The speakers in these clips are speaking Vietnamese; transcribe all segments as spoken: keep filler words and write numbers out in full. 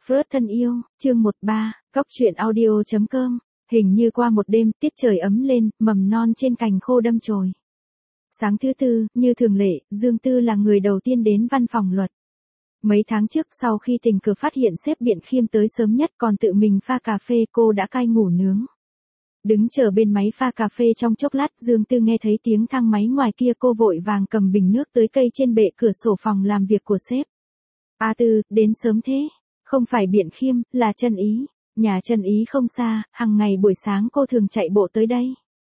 Freud thân yêu, chương một ba, Cóc truyện audio chấm com. Hình như qua một đêm, tiết trời ấm lên, mầm non trên cành khô đâm chồi. Sáng thứ tư, như thường lệ, Dương Tư là người đầu tiên đến văn phòng luật. Mấy tháng trước sau khi tình cờ phát hiện sếp Biện Khiêm tới sớm nhất còn tự mình pha cà phê, cô đã cai ngủ nướng. Đứng chờ bên máy pha cà phê trong chốc lát, Dương Tư nghe thấy tiếng thang máy ngoài kia, cô vội vàng cầm bình nước tưới cây trên bệ cửa sổ phòng làm việc của sếp. A Tư, đến sớm thế. Không phải Biện Khiêm, là Trân Ý. Nhà Trân Ý không xa, hàng ngày buổi sáng cô thường chạy bộ tới đây.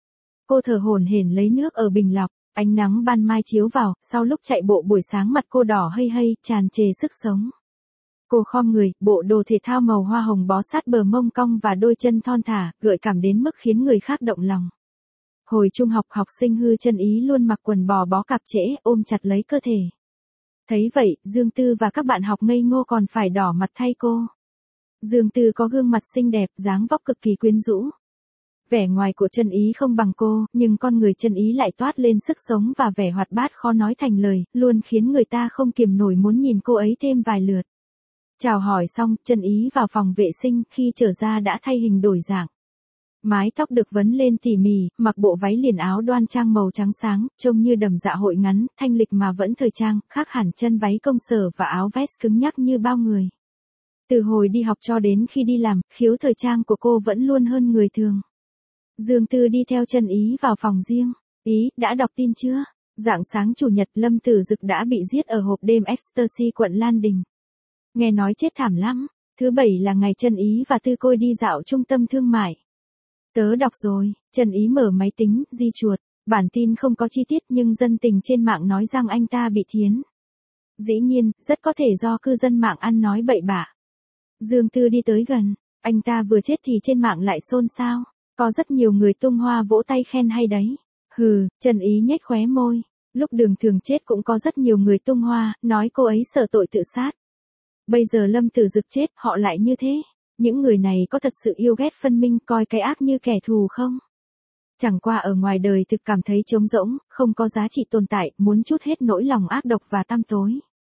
Cô thở hổn hển lấy nước ở bình lọc, ánh nắng ban mai chiếu vào, sau lúc chạy bộ buổi sáng mặt cô đỏ hây hây, tràn trề sức sống. Cô khom người, bộ đồ thể thao màu hoa hồng bó sát bờ mông cong và đôi chân thon thả, gợi cảm đến mức khiến người khác động lòng. Hồi trung học, học sinh hư Trân Ý luôn mặc quần bò bó cạp trễ, ôm chặt lấy cơ thể. Thấy vậy, Dương Tư và các bạn học ngây ngô còn phải đỏ mặt thay cô. Dương Tư có gương mặt xinh đẹp, dáng vóc cực kỳ quyến rũ. Vẻ ngoài của Trân Ý không bằng cô, nhưng con người Trân Ý lại toát lên sức sống và vẻ hoạt bát khó nói thành lời, luôn khiến người ta không kiềm nổi muốn nhìn cô ấy thêm vài lượt. Chào hỏi xong, Trân Ý vào phòng vệ sinh, khi trở ra đã thay hình đổi dạng. Mái tóc được vấn lên tỉ mỉ, mặc bộ váy liền áo đoan trang màu trắng sáng, trông như đầm dạ hội ngắn, thanh lịch mà vẫn thời trang, khác hẳn chân váy công sở và áo vest cứng nhắc như bao người. Từ hồi đi học cho đến khi đi làm, khiếu thời trang của cô vẫn luôn hơn người thường. Dương Tư đi theo Trân Ý vào phòng riêng. Ý, đã đọc tin chưa? Rạng sáng chủ nhật, Lâm Tử Dực đã bị giết ở hộp đêm Ecstasy quận Lan Đình. Nghe nói chết thảm lắm. Thứ bảy là ngày Trân Ý và Tư Côi đi dạo trung tâm thương mại. Tớ đọc rồi. Trân Ý mở máy tính, di chuột. Bản tin không có chi tiết nhưng dân tình trên mạng nói rằng anh ta bị thiến. Dĩ nhiên, rất có thể do cư dân mạng ăn nói bậy bạ. Dương Tư đi tới gần. Anh ta vừa chết thì trên mạng lại xôn xao. Có rất nhiều người tung hoa vỗ tay khen hay đấy. Hừ, Trân Ý nhếch khóe môi. Lúc Đường Thường chết cũng có rất nhiều người tung hoa, nói cô ấy sợ tội tự sát. Bây giờ Lâm Tử Dực chết, họ lại như thế. Những người này có thật sự yêu ghét phân minh, coi cái ác như kẻ thù không? Chẳng qua ở ngoài đời thực cảm thấy trống rỗng, không có giá trị tồn tại, muốn trút hết nỗi lòng ác độc và tăm tối.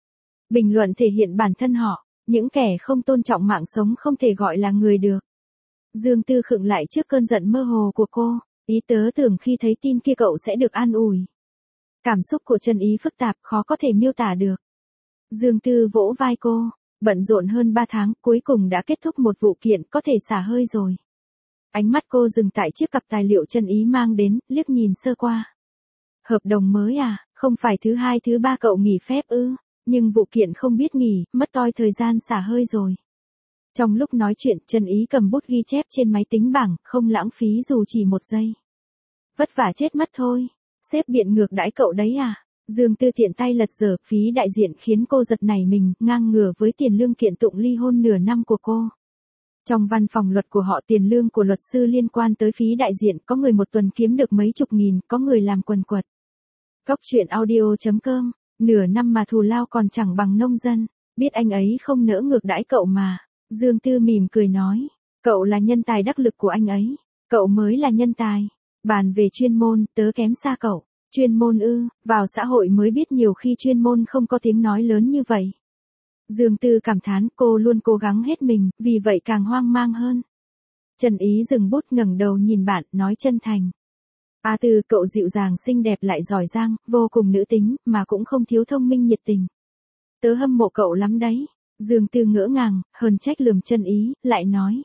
Bình luận thể hiện bản thân họ, những kẻ không tôn trọng mạng sống không thể gọi là người được. Dương Tư khựng lại trước cơn giận mơ hồ của cô, ý tớ tưởng khi thấy tin kia cậu sẽ được an ủi. Cảm xúc của Trân Ý phức tạp, khó có thể miêu tả được. Dương Tư vỗ vai cô, bận rộn hơn ba tháng, cuối cùng đã kết thúc một vụ kiện, có thể xả hơi rồi. Ánh mắt cô dừng tại chiếc cặp tài liệu Trân Ý mang đến, liếc nhìn sơ qua. Hợp đồng mới à, không phải thứ hai thứ ba cậu nghỉ phép ư, nhưng vụ kiện không biết nghỉ, mất toi thời gian xả hơi rồi. Trong lúc nói chuyện, Trân Ý cầm bút ghi chép trên máy tính bảng, không lãng phí dù chỉ một giây. Vất vả chết mất thôi. Sếp Biện ngược đãi cậu đấy à? Dương Tư tiện tay lật dở phí đại diện khiến cô giật nảy mình, ngang ngửa với tiền lương kiện tụng ly hôn nửa năm của cô. Trong văn phòng luật của họ, tiền lương của luật sư liên quan tới phí đại diện, có người một tuần kiếm được mấy chục nghìn, có người làm quần quật. Cóc truyện audio chấm com, nửa năm mà thù lao còn chẳng bằng nông dân, biết anh ấy không nỡ ngược đãi cậu mà. Dương Tư mỉm cười nói, cậu là nhân tài đắc lực của anh ấy, cậu mới là nhân tài. Bàn về chuyên môn, tớ kém xa cậu. Chuyên môn ư, vào xã hội mới biết nhiều khi chuyên môn không có tiếng nói lớn như vậy. Dương Tư cảm thán, cô luôn cố gắng hết mình, vì vậy càng hoang mang hơn. Trân Ý dừng bút, ngẩng đầu nhìn bạn, nói chân thành. A Tư, cậu dịu dàng xinh đẹp lại giỏi giang, vô cùng nữ tính, mà cũng không thiếu thông minh nhiệt tình. Tớ hâm mộ cậu lắm đấy. Dương Tư ngỡ ngàng, hờn trách lườm Trân Ý, lại nói.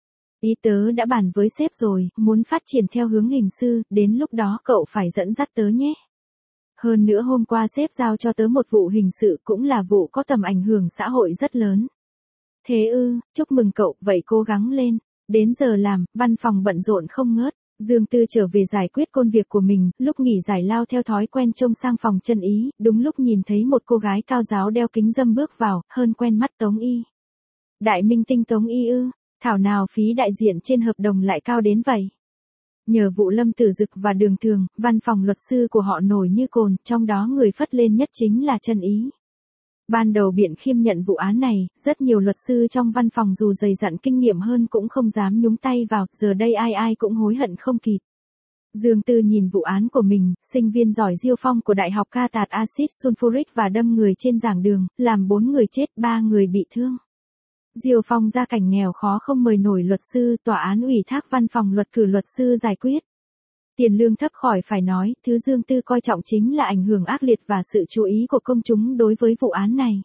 Ý tớ đã bàn với sếp rồi, muốn phát triển theo hướng hình sự, đến lúc đó cậu phải dẫn dắt tớ nhé. Hơn nữa hôm qua sếp giao cho tớ một vụ hình sự, cũng là vụ có tầm ảnh hưởng xã hội rất lớn. Thế ư, chúc mừng cậu, vậy cố gắng lên. Đến giờ làm, văn phòng bận rộn không ngớt. Dương Tư trở về giải quyết công việc của mình, lúc nghỉ giải lao theo thói quen trông sang phòng Trân Ý, đúng lúc nhìn thấy một cô gái cao ráo đeo kính râm bước vào, hơn quen mắt Tống Y. Đại minh tinh Tống Y ư? Thảo nào phí đại diện trên hợp đồng lại cao đến vậy? Nhờ vụ Lâm Tử Dực và Đường Thường, văn phòng luật sư của họ nổi như cồn, trong đó người phất lên nhất chính là Trân Ý. Ban đầu Biện Khiêm nhận vụ án này, rất nhiều luật sư trong văn phòng dù dày dặn kinh nghiệm hơn cũng không dám nhúng tay vào, giờ đây ai ai cũng hối hận không kịp. Dương Tư nhìn vụ án của mình, sinh viên giỏi Diêu Phong của Đại học ca tạt axit sulfuric và đâm người trên giảng đường, làm bốn người chết, ba người bị thương. Diêu Phong gia cảnh nghèo khó không mời nổi luật sư, tòa án ủy thác văn phòng luật cử luật sư giải quyết. Tiền lương thấp khỏi phải nói, thứ Dương Tư coi trọng chính là ảnh hưởng ác liệt và sự chú ý của công chúng đối với vụ án này.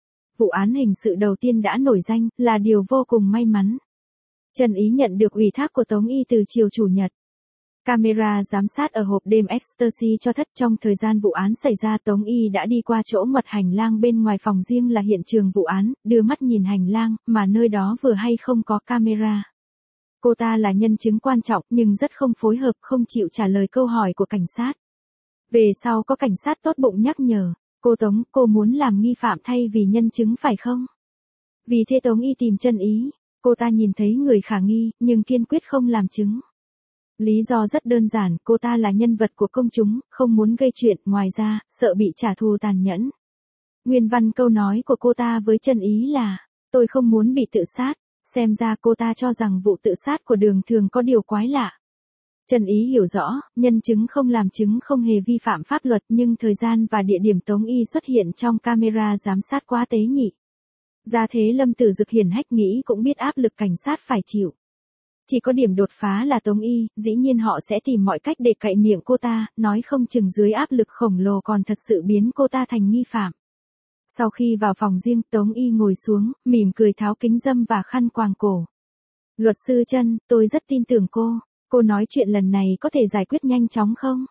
Vụ án hình sự đầu tiên đã nổi danh, là điều vô cùng may mắn. Trần Ý nhận được ủy thác của Tống Y từ chiều Chủ nhật. Camera giám sát ở hộp đêm Ecstasy cho thấy trong thời gian vụ án xảy ra Tống Y đã đi qua chỗ ngoặt hành lang bên ngoài phòng riêng là hiện trường vụ án, đưa mắt nhìn hành lang, mà nơi đó vừa hay không có camera. Cô ta là nhân chứng quan trọng nhưng rất không phối hợp, không chịu trả lời câu hỏi của cảnh sát. Về sau có cảnh sát tốt bụng nhắc nhở, cô Tống, cô muốn làm nghi phạm thay vì nhân chứng phải không? Vì thế Tống Y tìm Trần Ý, cô ta nhìn thấy người khả nghi, nhưng kiên quyết không làm chứng. Lý do rất đơn giản, cô ta là nhân vật của công chúng, không muốn gây chuyện, ngoài ra, sợ bị trả thù tàn nhẫn. Nguyên văn câu nói của cô ta với Trần Ý là, tôi không muốn bị tự sát, xem ra cô ta cho rằng vụ tự sát của Đường Thường có điều quái lạ. Trần Ý hiểu rõ, nhân chứng không làm chứng không hề vi phạm pháp luật nhưng thời gian và địa điểm Tống Y xuất hiện trong camera giám sát quá tế nhị. Ra thế Lâm Tử Dực hiển hách nghĩ cũng biết áp lực cảnh sát phải chịu. Chỉ có điểm đột phá là Tống Y, dĩ nhiên họ sẽ tìm mọi cách để cậy miệng cô ta, nói không chừng dưới áp lực khổng lồ còn thật sự biến cô ta thành nghi phạm. Sau khi vào phòng riêng, Tống Y ngồi xuống, mỉm cười tháo kính râm và khăn quàng cổ. Luật sư Trân, tôi rất tin tưởng cô. Cô nói chuyện lần này có thể giải quyết nhanh chóng không?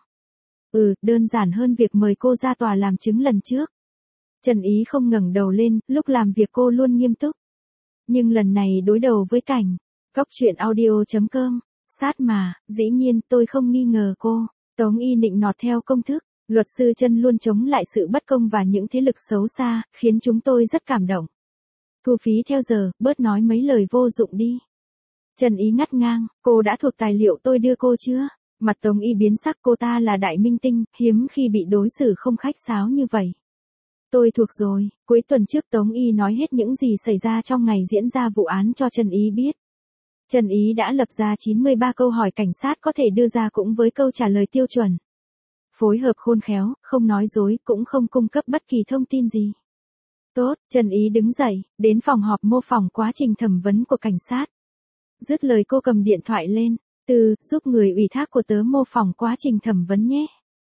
Ừ, đơn giản hơn việc mời cô ra tòa làm chứng lần trước. Trần Ý không ngẩng đầu lên, lúc làm việc cô luôn nghiêm túc. Nhưng lần này đối đầu với cảnh. Cóc truyện audio chấm com, sát mà, dĩ nhiên tôi không nghi ngờ cô. Tống Y nịnh nọt theo công thức. Luật sư Trân luôn chống lại sự bất công và những thế lực xấu xa, khiến chúng tôi rất cảm động. Thu phí theo giờ, bớt nói mấy lời vô dụng đi. Trần Ý ngắt ngang, cô đã thuộc tài liệu tôi đưa cô chưa? Mặt Tống Y biến sắc, cô ta là đại minh tinh, hiếm khi bị đối xử không khách sáo như vậy. Tôi thuộc rồi. Cuối tuần trước Tống Y nói hết những gì xảy ra trong ngày diễn ra vụ án cho Trần Ý biết. Trần Ý đã lập ra chín mươi ba câu hỏi cảnh sát có thể đưa ra cũng với câu trả lời tiêu chuẩn. Phối hợp khôn khéo, không nói dối, cũng không cung cấp bất kỳ thông tin gì. Tốt, Trần Ý đứng dậy, đến phòng họp mô phỏng quá trình thẩm vấn của cảnh sát. Dứt lời cô cầm điện thoại lên, từ, giúp người ủy thác của tớ mô phỏng quá trình thẩm vấn nhé.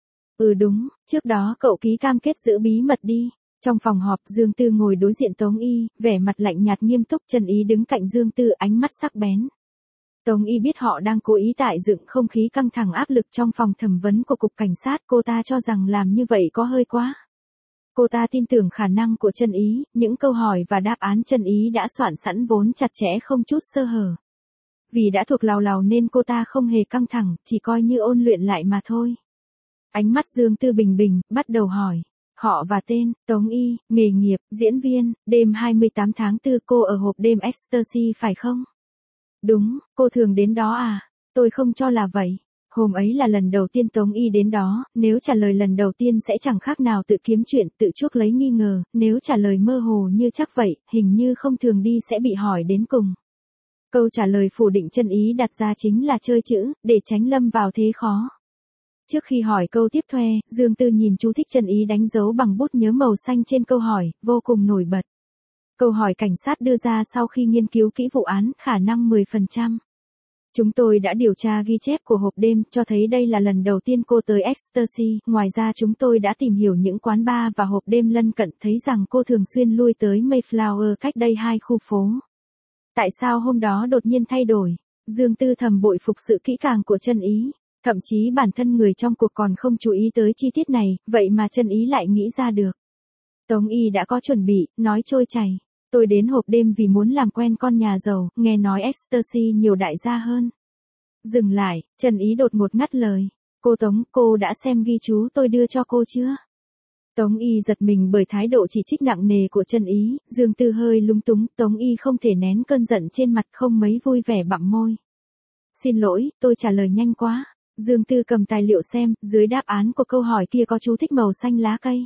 Ừ đúng, trước đó cậu ký cam kết giữ bí mật đi. Trong phòng họp Dương Tư ngồi đối diện Tống Y, vẻ mặt lạnh nhạt nghiêm túc, Trần Ý đứng cạnh Dương Tư ánh mắt sắc bén. Tống Y biết họ đang cố ý tạo dựng không khí căng thẳng áp lực trong phòng thẩm vấn của cục cảnh sát, cô ta cho rằng làm như vậy có hơi quá. Cô ta tin tưởng khả năng của Trần Ý, những câu hỏi và đáp án Trần Ý đã soạn sẵn vốn chặt chẽ không chút sơ hở. Vì đã thuộc lào lào nên cô ta không hề căng thẳng, chỉ coi như ôn luyện lại mà thôi. Ánh mắt Dương Tư bình bình, bắt đầu hỏi. Họ và tên, Tống Y, nghề nghiệp, diễn viên, đêm hai mươi tám tháng tư cô ở hộp đêm Ecstasy phải không? Đúng, cô thường đến đó à? Tôi không cho là vậy. Hôm ấy là lần đầu tiên Tống Y đến đó, nếu trả lời lần đầu tiên sẽ chẳng khác nào tự kiếm chuyện, tự chuốc lấy nghi ngờ, nếu trả lời mơ hồ như chắc vậy, hình như không thường đi sẽ bị hỏi đến cùng. Câu trả lời phủ định Trần Ý đặt ra chính là chơi chữ, để tránh lâm vào thế khó. Trước khi hỏi câu tiếp theo, Dương Tư nhìn chú thích Trần Ý đánh dấu bằng bút nhớ màu xanh trên câu hỏi, vô cùng nổi bật. Câu hỏi cảnh sát đưa ra sau khi nghiên cứu kỹ vụ án, khả năng mười phần trăm. Chúng tôi đã điều tra ghi chép của hộp đêm, cho thấy đây là lần đầu tiên cô tới Ecstasy, ngoài ra chúng tôi đã tìm hiểu những quán bar và hộp đêm lân cận, thấy rằng cô thường xuyên lui tới Mayflower cách đây hai khu phố. Tại sao hôm đó đột nhiên thay đổi? Dương Tư thầm bội phục sự kỹ càng của Trần Ý. Thậm chí bản thân người trong cuộc còn không chú ý tới chi tiết này, vậy mà Trần Ý lại nghĩ ra được. Tống Y đã có chuẩn bị, nói trôi chảy. Tôi đến hộp đêm vì muốn làm quen con nhà giàu, nghe nói Ecstasy nhiều đại gia hơn. Dừng lại, Trần Ý đột ngột ngắt lời. Cô Tống, cô đã xem ghi chú tôi đưa cho cô chưa? Tống Y giật mình bởi thái độ chỉ trích nặng nề của Trần Ý, Dương Tư hơi lúng túng, Tống Y không thể nén cơn giận trên mặt, không mấy vui vẻ bặm môi. Xin lỗi, tôi trả lời nhanh quá. Dương Tư cầm tài liệu xem, dưới đáp án của câu hỏi kia có chú thích màu xanh lá cây.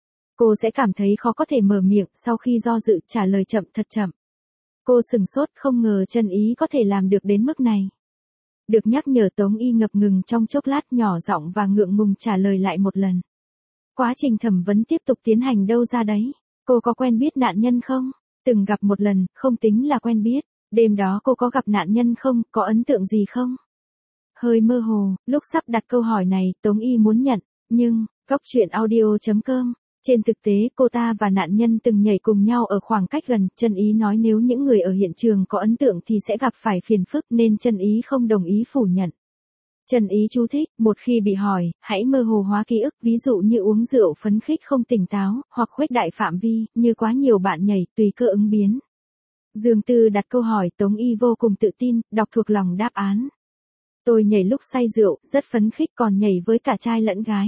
Cô sẽ cảm thấy khó có thể mở miệng, sau khi do dự trả lời chậm thật chậm. Cô sừng sốt, không ngờ Trần Ý có thể làm được đến mức này. Được nhắc nhở Tống Y ngập ngừng trong chốc lát, nhỏ giọng và ngượng ngùng trả lời lại một lần. Quá trình thẩm vấn tiếp tục tiến hành đâu ra đấy? Cô có quen biết nạn nhân không? Từng gặp một lần, không tính là quen biết. Đêm đó cô có gặp nạn nhân không, có ấn tượng gì không? Hơi mơ hồ, lúc sắp đặt câu hỏi này, Tống Y muốn nhận, nhưng, góc chuyện audio chấm com. Trên thực tế cô ta và nạn nhân từng nhảy cùng nhau ở khoảng cách gần, Trân Ý nói nếu những người ở hiện trường có ấn tượng thì sẽ gặp phải phiền phức nên Trân Ý không đồng ý phủ nhận. Trân Ý chú thích, một khi bị hỏi, hãy mơ hồ hóa ký ức, ví dụ như uống rượu phấn khích không tỉnh táo, hoặc khuếch đại phạm vi, như quá nhiều bạn nhảy, tùy cơ ứng biến. Dương Tư đặt câu hỏi, Tống Y vô cùng tự tin, đọc thuộc lòng đáp án. Tôi nhảy lúc say rượu, rất phấn khích còn nhảy với cả trai lẫn gái.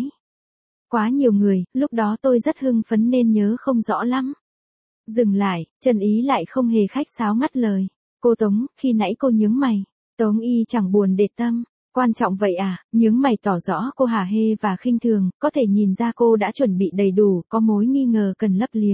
Quá nhiều người, lúc đó tôi rất hưng phấn nên nhớ không rõ lắm. Dừng lại, Trân Ý lại không hề khách sáo ngắt lời. Cô Tống, khi nãy cô nhướng mày. Tống Y chẳng buồn để tâm. Quan trọng vậy à, nhướng mày tỏ rõ cô hả hê và khinh thường, có thể nhìn ra cô đã chuẩn bị đầy đủ, có mối nghi ngờ cần lấp liếm.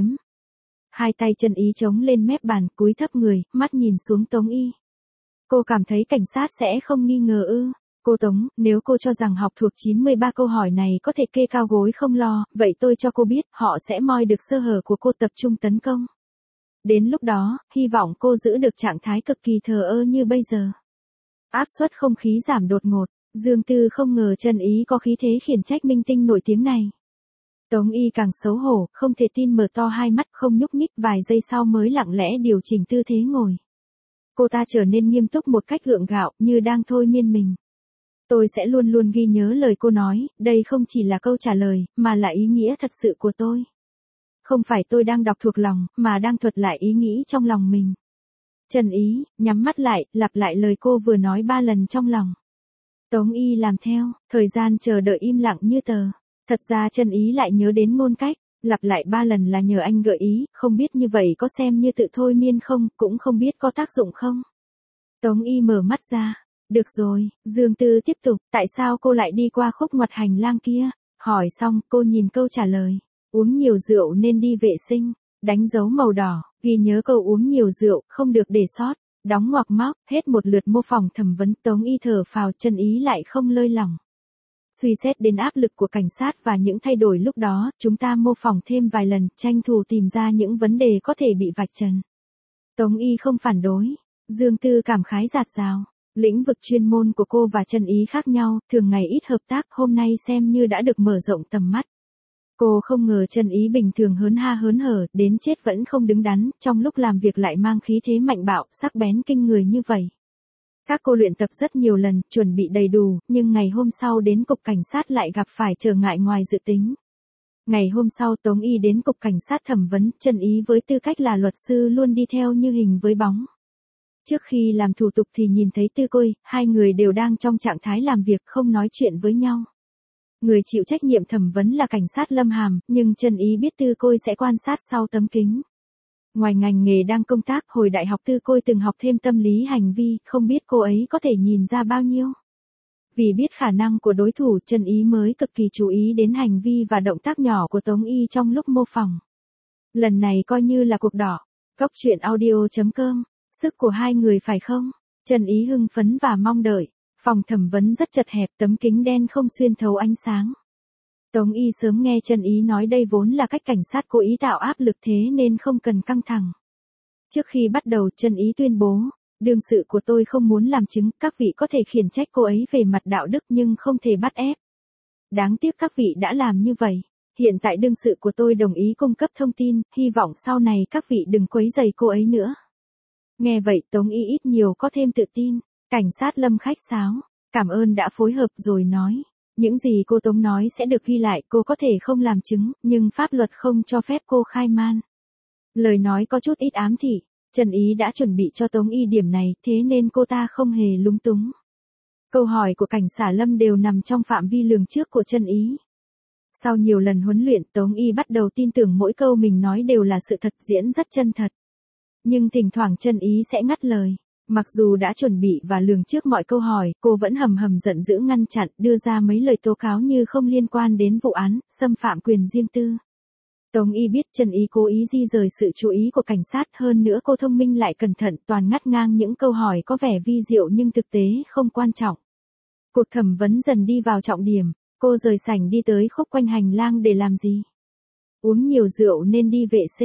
Hai tay Trân Ý chống lên mép bàn, cúi thấp người, mắt nhìn xuống Tống Y. Cô cảm thấy cảnh sát sẽ không nghi ngờ ư? Cô Tống, nếu cô cho rằng học thuộc chín mươi ba câu hỏi này có thể kê cao gối không lo, vậy tôi cho cô biết, họ sẽ moi được sơ hở của cô tập trung tấn công. Đến lúc đó, hy vọng cô giữ được trạng thái cực kỳ thờ ơ như bây giờ. Áp suất không khí giảm đột ngột, Dương Tư không ngờ Trân Ý có khí thế khiển trách minh tinh nổi tiếng này. Tống Y càng xấu hổ, không thể tin mở to hai mắt không nhúc nhích vài giây sau mới lặng lẽ điều chỉnh tư thế ngồi. Cô ta trở nên nghiêm túc một cách gượng gạo, như đang thôi miên mình. Tôi sẽ luôn luôn ghi nhớ lời cô nói, đây không chỉ là câu trả lời, mà là ý nghĩa thật sự của tôi. Không phải tôi đang đọc thuộc lòng, mà đang thuật lại ý nghĩ trong lòng mình. Trân Ý, nhắm mắt lại, lặp lại lời cô vừa nói ba lần trong lòng. Tống Y làm theo, thời gian chờ đợi im lặng như tờ. Thật ra Trân Ý lại nhớ đến ngôn cách, lặp lại ba lần là nhờ anh gợi ý, không biết như vậy có xem như tự thôi miên không, cũng không biết có tác dụng không. Tống Y mở mắt ra. Được rồi, Dương Tư tiếp tục, tại sao cô lại đi qua khúc ngoặt hành lang kia? Hỏi xong, cô nhìn câu trả lời. Uống nhiều rượu nên đi vệ sinh, đánh dấu màu đỏ, ghi nhớ câu uống nhiều rượu, không được để sót, đóng ngoặc móc, hết một lượt mô phỏng thẩm vấn. Tống Y thở phào, Trân Ý lại không lơi lỏng. Suy xét đến áp lực của cảnh sát và những thay đổi lúc đó, chúng ta mô phỏng thêm vài lần, tranh thủ tìm ra những vấn đề có thể bị vạch trần. Tống Y không phản đối, Dương Tư cảm khái dạt dào. Lĩnh vực chuyên môn của cô và Trân Ý khác nhau, thường ngày ít hợp tác, hôm nay xem như đã được mở rộng tầm mắt. Cô không ngờ Trân Ý bình thường hớn ha hớn hở, đến chết vẫn không đứng đắn, trong lúc làm việc lại mang khí thế mạnh bạo, sắc bén kinh người như vậy. Các cô luyện tập rất nhiều lần, chuẩn bị đầy đủ, nhưng ngày hôm sau đến cục cảnh sát lại gặp phải trở ngại ngoài dự tính. Ngày hôm sau Tống Y đến cục cảnh sát thẩm vấn, Trân Ý với tư cách là luật sư luôn đi theo như hình với bóng. Trước khi làm thủ tục thì nhìn thấy Tư Côi, hai người đều đang trong trạng thái làm việc không nói chuyện với nhau. Người chịu trách nhiệm thẩm vấn là cảnh sát Lâm Hàm, nhưng Trân Ý biết Tư Côi sẽ quan sát sau tấm kính. Ngoài ngành nghề đang công tác, hồi đại học Tư Côi từng học thêm tâm lý hành vi, không biết cô ấy có thể nhìn ra bao nhiêu. Vì biết khả năng của đối thủ, Trân Ý mới cực kỳ chú ý đến hành vi và động tác nhỏ của Tống Y trong lúc mô phỏng. Lần này coi như là cuộc đỏ. Góc chuyện audio chấm com. Sức của hai người phải không? Trân Ý hưng phấn và mong đợi. Phòng thẩm vấn rất chật hẹp, tấm kính đen không xuyên thấu ánh sáng. Tống Y sớm nghe Trân Ý nói đây vốn là cách cảnh sát cố ý tạo áp lực thế nên không cần căng thẳng. Trước khi bắt đầu Trân Ý tuyên bố, đương sự của tôi không muốn làm chứng, các vị có thể khiển trách cô ấy về mặt đạo đức nhưng không thể bắt ép. Đáng tiếc các vị đã làm như vậy. Hiện tại đương sự của tôi đồng ý cung cấp thông tin, hy vọng sau này các vị đừng quấy rầy cô ấy nữa. Nghe vậy Tống Y ít nhiều có thêm tự tin. Cảnh sát Lâm khách sáo, cảm ơn đã phối hợp rồi nói. Những gì cô Tống nói sẽ được ghi lại, cô có thể không làm chứng, nhưng pháp luật không cho phép cô khai man. Lời nói có chút ít ám thị, Trân Ý đã chuẩn bị cho Tống Y điểm này, thế nên cô ta không hề lúng túng. Câu hỏi của cảnh sát Lâm đều nằm trong phạm vi lường trước của Trân Ý. Sau nhiều lần huấn luyện, Tống Y bắt đầu tin tưởng mỗi câu mình nói đều là sự thật, diễn rất chân thật. Nhưng thỉnh thoảng Trân Ý sẽ ngắt lời. Mặc dù đã chuẩn bị và lường trước mọi câu hỏi, cô vẫn hầm hầm giận dữ ngăn chặn, đưa ra mấy lời tố cáo như không liên quan đến vụ án, xâm phạm quyền riêng tư. Tống Y biết Trân Ý cố ý di rời sự chú ý của cảnh sát, hơn nữa cô thông minh lại cẩn thận, toàn ngắt ngang những câu hỏi có vẻ vi diệu nhưng thực tế không quan trọng. Cuộc thẩm vấn dần đi vào trọng điểm, cô rời sảnh đi tới khúc quanh hành lang để làm gì? Uống nhiều rượu nên đi vệ sinh.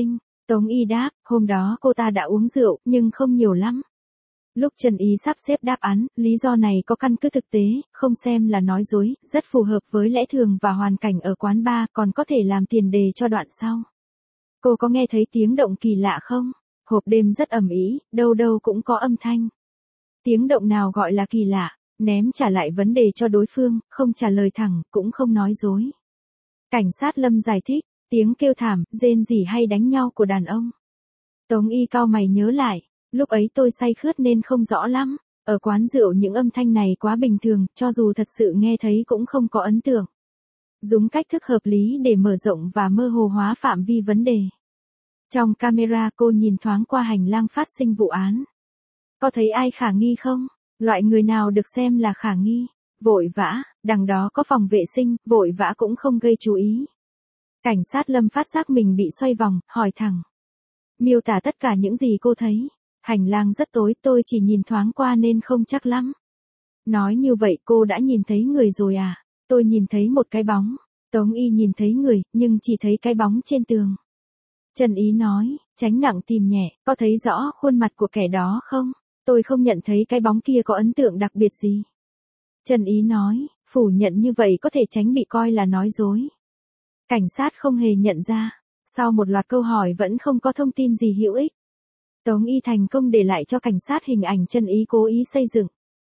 Tống Y đáp, hôm đó cô ta đã uống rượu, nhưng không nhiều lắm. Lúc Trần Ý sắp xếp đáp án, lý do này có căn cứ thực tế, không xem là nói dối, rất phù hợp với lẽ thường và hoàn cảnh ở quán bar, còn có thể làm tiền đề cho đoạn sau. Cô có nghe thấy tiếng động kỳ lạ không? Hộp đêm rất ầm ĩ, đâu đâu cũng có âm thanh. Tiếng động nào gọi là kỳ lạ? Ném trả lại vấn đề cho đối phương, không trả lời thẳng, cũng không nói dối. Cảnh sát Lâm giải thích, tiếng kêu thảm, rên rỉ hay đánh nhau của đàn ông. Tống Y cau mày nhớ lại, lúc ấy tôi say khướt nên không rõ lắm. Ở quán rượu những âm thanh này quá bình thường, cho dù thật sự nghe thấy cũng không có ấn tượng. Dùng cách thức hợp lý để mở rộng và mơ hồ hóa phạm vi vấn đề. Trong camera cô nhìn thoáng qua hành lang phát sinh vụ án. Có thấy ai khả nghi không? Loại người nào được xem là khả nghi? Vội vã, đằng đó có phòng vệ sinh, vội vã cũng không gây chú ý. Cảnh sát Lâm phát giác mình bị xoay vòng, hỏi thẳng. Miêu tả tất cả những gì cô thấy. Hành lang rất tối, tôi chỉ nhìn thoáng qua nên không chắc lắm. Nói như vậy cô đã nhìn thấy người rồi à? Tôi nhìn thấy một cái bóng. Tống Y nhìn thấy người, nhưng chỉ thấy cái bóng trên tường. Trần Ý nói, tránh nặng tìm nhẹ, có thấy rõ khuôn mặt của kẻ đó không? Tôi không nhận thấy cái bóng kia có ấn tượng đặc biệt gì. Trần Ý nói, phủ nhận như vậy có thể tránh bị coi là nói dối. Cảnh sát không hề nhận ra. Sau một loạt câu hỏi vẫn không có thông tin gì hữu ích. Tống Y thành công để lại cho cảnh sát hình ảnh Trần Ý cố ý xây dựng.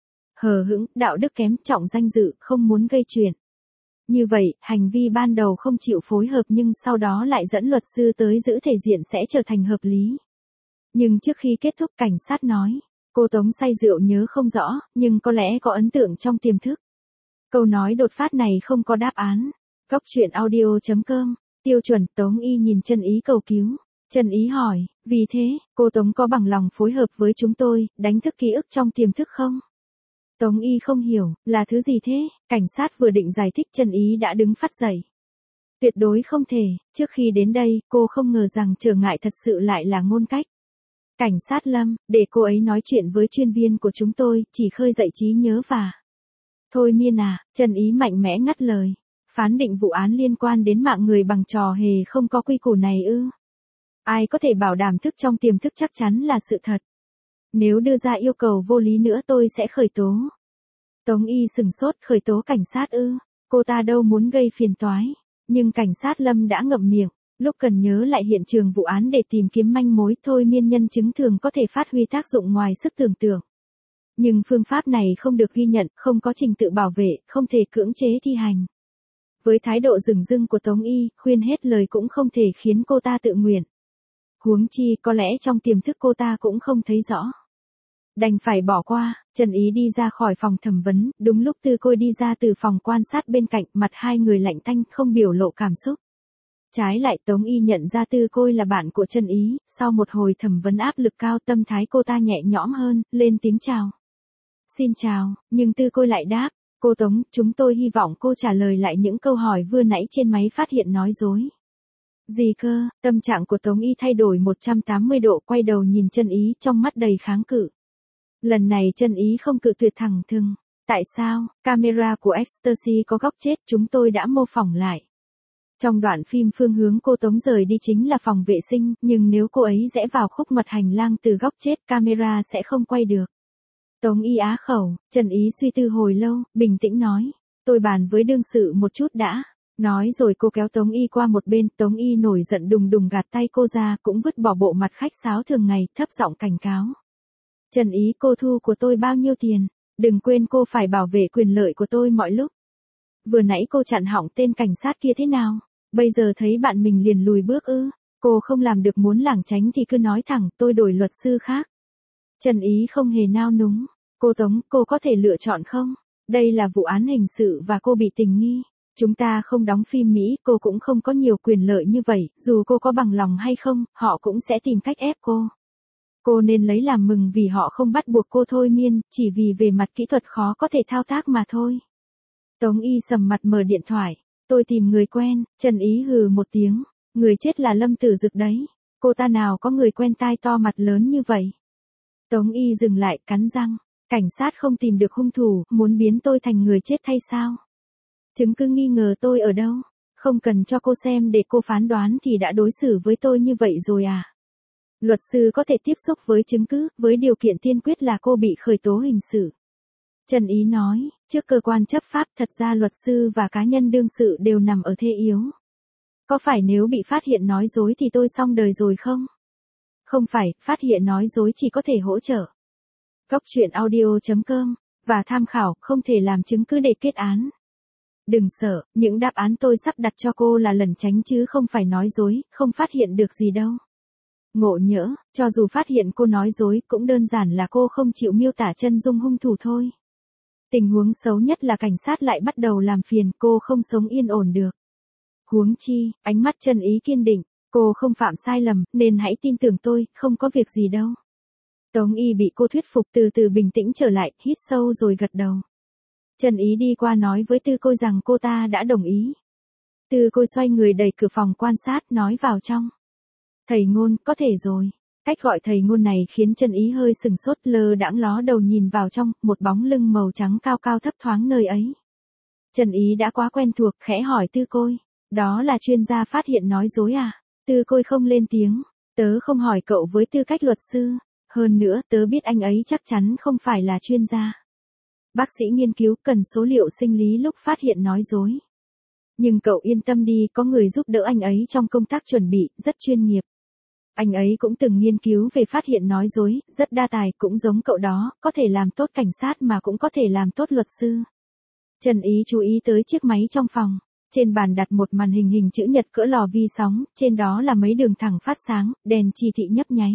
Hờ hững, đạo đức kém, trọng danh dự, không muốn gây chuyện. Như vậy, hành vi ban đầu không chịu phối hợp nhưng sau đó lại dẫn luật sư tới giữ thể diện sẽ trở thành hợp lý. Nhưng trước khi kết thúc cảnh sát nói, cô Tống say rượu nhớ không rõ, nhưng có lẽ có ấn tượng trong tiềm thức. Câu nói đột phát này không có đáp án. Góc truyện audio chấm com, tiêu chuẩn. Tống Y nhìn Trần Ý cầu cứu. Trần Ý hỏi, vì thế, cô Tống có bằng lòng phối hợp với chúng tôi, đánh thức ký ức trong tiềm thức không? Tống Y không hiểu, là thứ gì thế? Cảnh sát vừa định giải thích Trần Ý đã đứng phát dậy. Tuyệt đối không thể, trước khi đến đây, cô không ngờ rằng trở ngại thật sự lại là ngôn cách. Cảnh sát Lâm, để cô ấy nói chuyện với chuyên viên của chúng tôi, chỉ khơi dậy trí nhớ và... Thôi miên à, Trần Ý mạnh mẽ ngắt lời. Phán định vụ án liên quan đến mạng người bằng trò hề không có quy củ này ư? Ai có thể bảo đảm thức trong tiềm thức chắc chắn là sự thật? Nếu đưa ra yêu cầu vô lý nữa tôi sẽ khởi tố. Tống Y sừng sốt, khởi tố cảnh sát ư? Cô ta đâu muốn gây phiền toái. Nhưng cảnh sát Lâm đã ngậm miệng. Lúc cần nhớ lại hiện trường vụ án để tìm kiếm manh mối, thôi miên nhân chứng thường có thể phát huy tác dụng ngoài sức tưởng tượng. Nhưng phương pháp này không được ghi nhận, không có trình tự bảo vệ, không thể cưỡng chế thi hành. Với thái độ dửng dưng của Tống Y, khuyên hết lời cũng không thể khiến cô ta tự nguyện. Huống chi có lẽ trong tiềm thức cô ta cũng không thấy rõ. Đành phải bỏ qua, Trần Ý đi ra khỏi phòng thẩm vấn, đúng lúc Tư Côi đi ra từ phòng quan sát bên cạnh, mặt hai người lạnh tanh, không biểu lộ cảm xúc. Trái lại Tống Y nhận ra Tư Côi là bạn của Trần Ý, sau một hồi thẩm vấn áp lực cao tâm thái cô ta nhẹ nhõm hơn, lên tiếng chào. Xin chào, nhưng Tư Côi lại đáp, cô Tống, chúng tôi hy vọng cô trả lời lại những câu hỏi vừa nãy trên máy phát hiện nói dối. Gì cơ? Tâm trạng của Tống Y thay đổi một trăm tám mươi độ, quay đầu nhìn Trần Ý trong mắt đầy kháng cự. Lần này Trần Ý không cự tuyệt thẳng thừng. Tại sao? Camera của Ecstasy có góc chết, chúng tôi đã mô phỏng lại. Trong đoạn phim phương hướng cô Tống rời đi chính là phòng vệ sinh, nhưng nếu cô ấy rẽ vào khúc mật hành lang từ góc chết, camera sẽ không quay được. Tống Y á khẩu, Trần Ý suy tư hồi lâu, bình tĩnh nói. Tôi bàn với đương sự một chút đã. Nói rồi cô kéo Tống Y qua một bên, Tống Y nổi giận đùng đùng gạt tay cô ra, cũng vứt bỏ bộ mặt khách sáo thường ngày, thấp giọng cảnh cáo. Trần Ý, cô thu của tôi bao nhiêu tiền? Đừng quên cô phải bảo vệ quyền lợi của tôi mọi lúc. Vừa nãy cô chặn họng tên cảnh sát kia thế nào? Bây giờ thấy bạn mình liền lùi bước ư? Cô không làm được muốn lảng tránh thì cứ nói thẳng, tôi đổi luật sư khác. Trần Ý không hề nao núng. Cô Tống, cô có thể lựa chọn không? Đây là vụ án hình sự và cô bị tình nghi. Chúng ta không đóng phim Mỹ, cô cũng không có nhiều quyền lợi như vậy, dù cô có bằng lòng hay không, họ cũng sẽ tìm cách ép cô. Cô nên lấy làm mừng vì họ không bắt buộc cô thôi miên, chỉ vì về mặt kỹ thuật khó có thể thao tác mà thôi. Tống Y sầm mặt mở điện thoại. Tôi tìm người quen. Trần Ý hừ một tiếng. Người chết là Lâm Tử Dực đấy. Cô ta nào có người quen tai to mặt lớn như vậy. Tống Y dừng lại, cắn răng. Cảnh sát không tìm được hung thủ, muốn biến tôi thành người chết thay sao? Chứng cứ nghi ngờ tôi ở đâu? Không cần cho cô xem để cô phán đoán thì đã đối xử với tôi như vậy rồi à? Luật sư có thể tiếp xúc với chứng cứ, với điều kiện tiên quyết là cô bị khởi tố hình sự. Trần Ý nói, trước cơ quan chấp pháp thật ra luật sư và cá nhân đương sự đều nằm ở thế yếu. Có phải nếu bị phát hiện nói dối thì tôi xong đời rồi không? Không phải, phát hiện nói dối chỉ có thể hỗ trợ. Cóc truyện audio chấm com và tham khảo, không thể làm chứng cứ để kết án. Đừng sợ, những đáp án tôi sắp đặt cho cô là lẩn tránh chứ không phải nói dối, không phát hiện được gì đâu. Ngộ nhỡ, cho dù phát hiện cô nói dối cũng đơn giản là cô không chịu miêu tả chân dung hung thủ thôi. Tình huống xấu nhất là cảnh sát lại bắt đầu làm phiền, cô không sống yên ổn được. Huống chi, ánh mắt Trần Ý kiên định, cô không phạm sai lầm, nên hãy tin tưởng tôi, không có việc gì đâu. Tống Y bị cô thuyết phục từ từ bình tĩnh trở lại, hít sâu rồi gật đầu. Trần Ý đi qua nói với Tư Côi rằng cô ta đã đồng ý. Tư Côi xoay người đẩy cửa phòng quan sát, nói vào trong. Thầy Ngôn, có thể rồi. Cách gọi thầy Ngôn này khiến Trần Ý hơi sừng sốt, lơ đãng ló đầu nhìn vào trong, một bóng lưng màu trắng cao cao thấp thoáng nơi ấy. Trần Ý đã quá quen thuộc, khẽ hỏi Tư Côi, đó là chuyên gia phát hiện nói dối à? Tư Côi không lên tiếng, tớ không hỏi cậu với tư cách luật sư, hơn nữa tớ biết anh ấy chắc chắn không phải là chuyên gia. Bác sĩ nghiên cứu cần số liệu sinh lý lúc phát hiện nói dối. Nhưng cậu yên tâm đi, có người giúp đỡ anh ấy trong công tác chuẩn bị, rất chuyên nghiệp. Anh ấy cũng từng nghiên cứu về phát hiện nói dối, rất đa tài, cũng giống cậu đó, có thể làm tốt cảnh sát mà cũng có thể làm tốt luật sư. Trần Ý chú ý tới chiếc máy trong phòng. Trên bàn đặt một màn hình hình chữ nhật cỡ lò vi sóng, trên đó là mấy đường thẳng phát sáng, đèn chỉ thị nhấp nháy.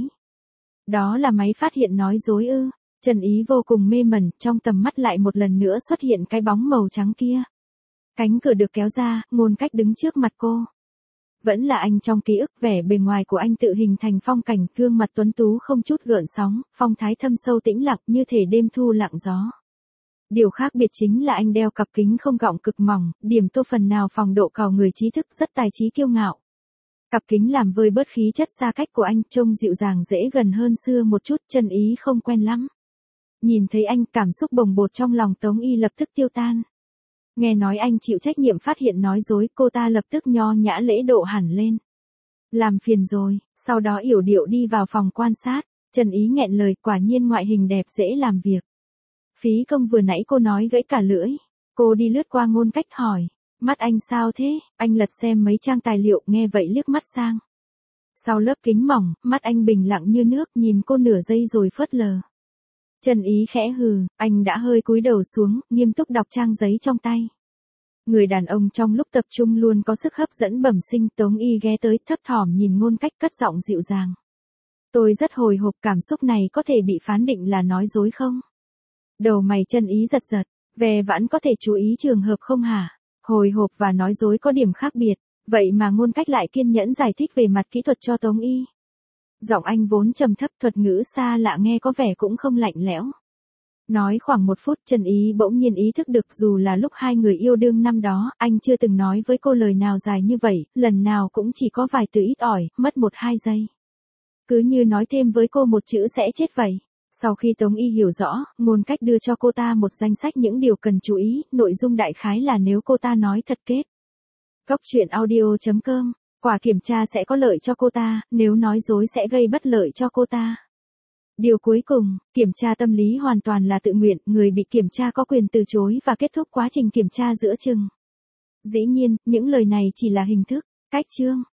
Đó là máy phát hiện nói dối ư? Trần Ý vô cùng mê mẩn, trong tầm mắt lại một lần nữa xuất hiện cái bóng màu trắng kia. Cánh cửa được kéo ra, Ngôn Cách đứng trước mặt cô. Vẫn là anh trong ký ức, vẻ bề ngoài của anh tự hình thành phong cảnh, gương mặt tuấn tú không chút gợn sóng, phong thái thâm sâu tĩnh lặng như thể đêm thu lặng gió. Điều khác biệt chính là anh đeo cặp kính không gọng cực mỏng, điểm tô phần nào phòng độ cào người trí thức, rất tài trí kiêu ngạo. Cặp kính làm vơi bớt khí chất xa cách của anh, trông dịu dàng dễ gần hơn xưa một chút. Trần Ý không quen lắm. Nhìn thấy anh, cảm xúc bồng bột trong lòng Tống Y lập tức tiêu tan. Nghe nói anh chịu trách nhiệm phát hiện nói dối, cô ta lập tức nho nhã lễ độ hẳn lên. Làm phiền rồi, sau đó yểu điệu đi vào phòng quan sát. Trần Ý nghẹn lời, quả nhiên ngoại hình đẹp dễ làm việc. Phí công vừa nãy cô nói gãy cả lưỡi. Cô đi lướt qua Ngôn Cách hỏi, mắt anh sao thế? Anh lật xem mấy trang tài liệu, nghe vậy liếc mắt sang. Sau lớp kính mỏng, mắt anh bình lặng như nước, nhìn cô nửa giây rồi phớt lờ. Trần Ý khẽ hừ, anh đã hơi cúi đầu xuống, nghiêm túc đọc trang giấy trong tay. Người đàn ông trong lúc tập trung luôn có sức hấp dẫn bẩm sinh. Tống Y ghé tới, thấp thỏm nhìn Ngôn Cách, cất giọng dịu dàng. Tôi rất hồi hộp, cảm xúc này có thể bị phán định là nói dối không? Đầu mày Trần Ý giật giật, về vẫn có thể chú ý trường hợp không hả? Hồi hộp và nói dối có điểm khác biệt, vậy mà Ngôn Cách lại kiên nhẫn giải thích về mặt kỹ thuật cho Tống Y. Giọng anh vốn trầm thấp, thuật ngữ xa lạ nghe có vẻ cũng không lạnh lẽo. Nói khoảng một phút, Trần Ý bỗng nhiên ý thức được dù là lúc hai người yêu đương năm đó, anh chưa từng nói với cô lời nào dài như vậy, lần nào cũng chỉ có vài từ ít ỏi, mất một hai giây. Cứ như nói thêm với cô một chữ sẽ chết vậy. Sau khi Tống Y hiểu rõ, Ngôn Cách đưa cho cô ta một danh sách những điều cần chú ý, nội dung đại khái là nếu cô ta nói thật kết. Cóc truyện audio chấm com, quả kiểm tra sẽ có lợi cho cô ta, nếu nói dối sẽ gây bất lợi cho cô ta. Điều cuối cùng, kiểm tra tâm lý hoàn toàn là tự nguyện, người bị kiểm tra có quyền từ chối và kết thúc quá trình kiểm tra giữa chừng. Dĩ nhiên, những lời này chỉ là hình thức, cách chương.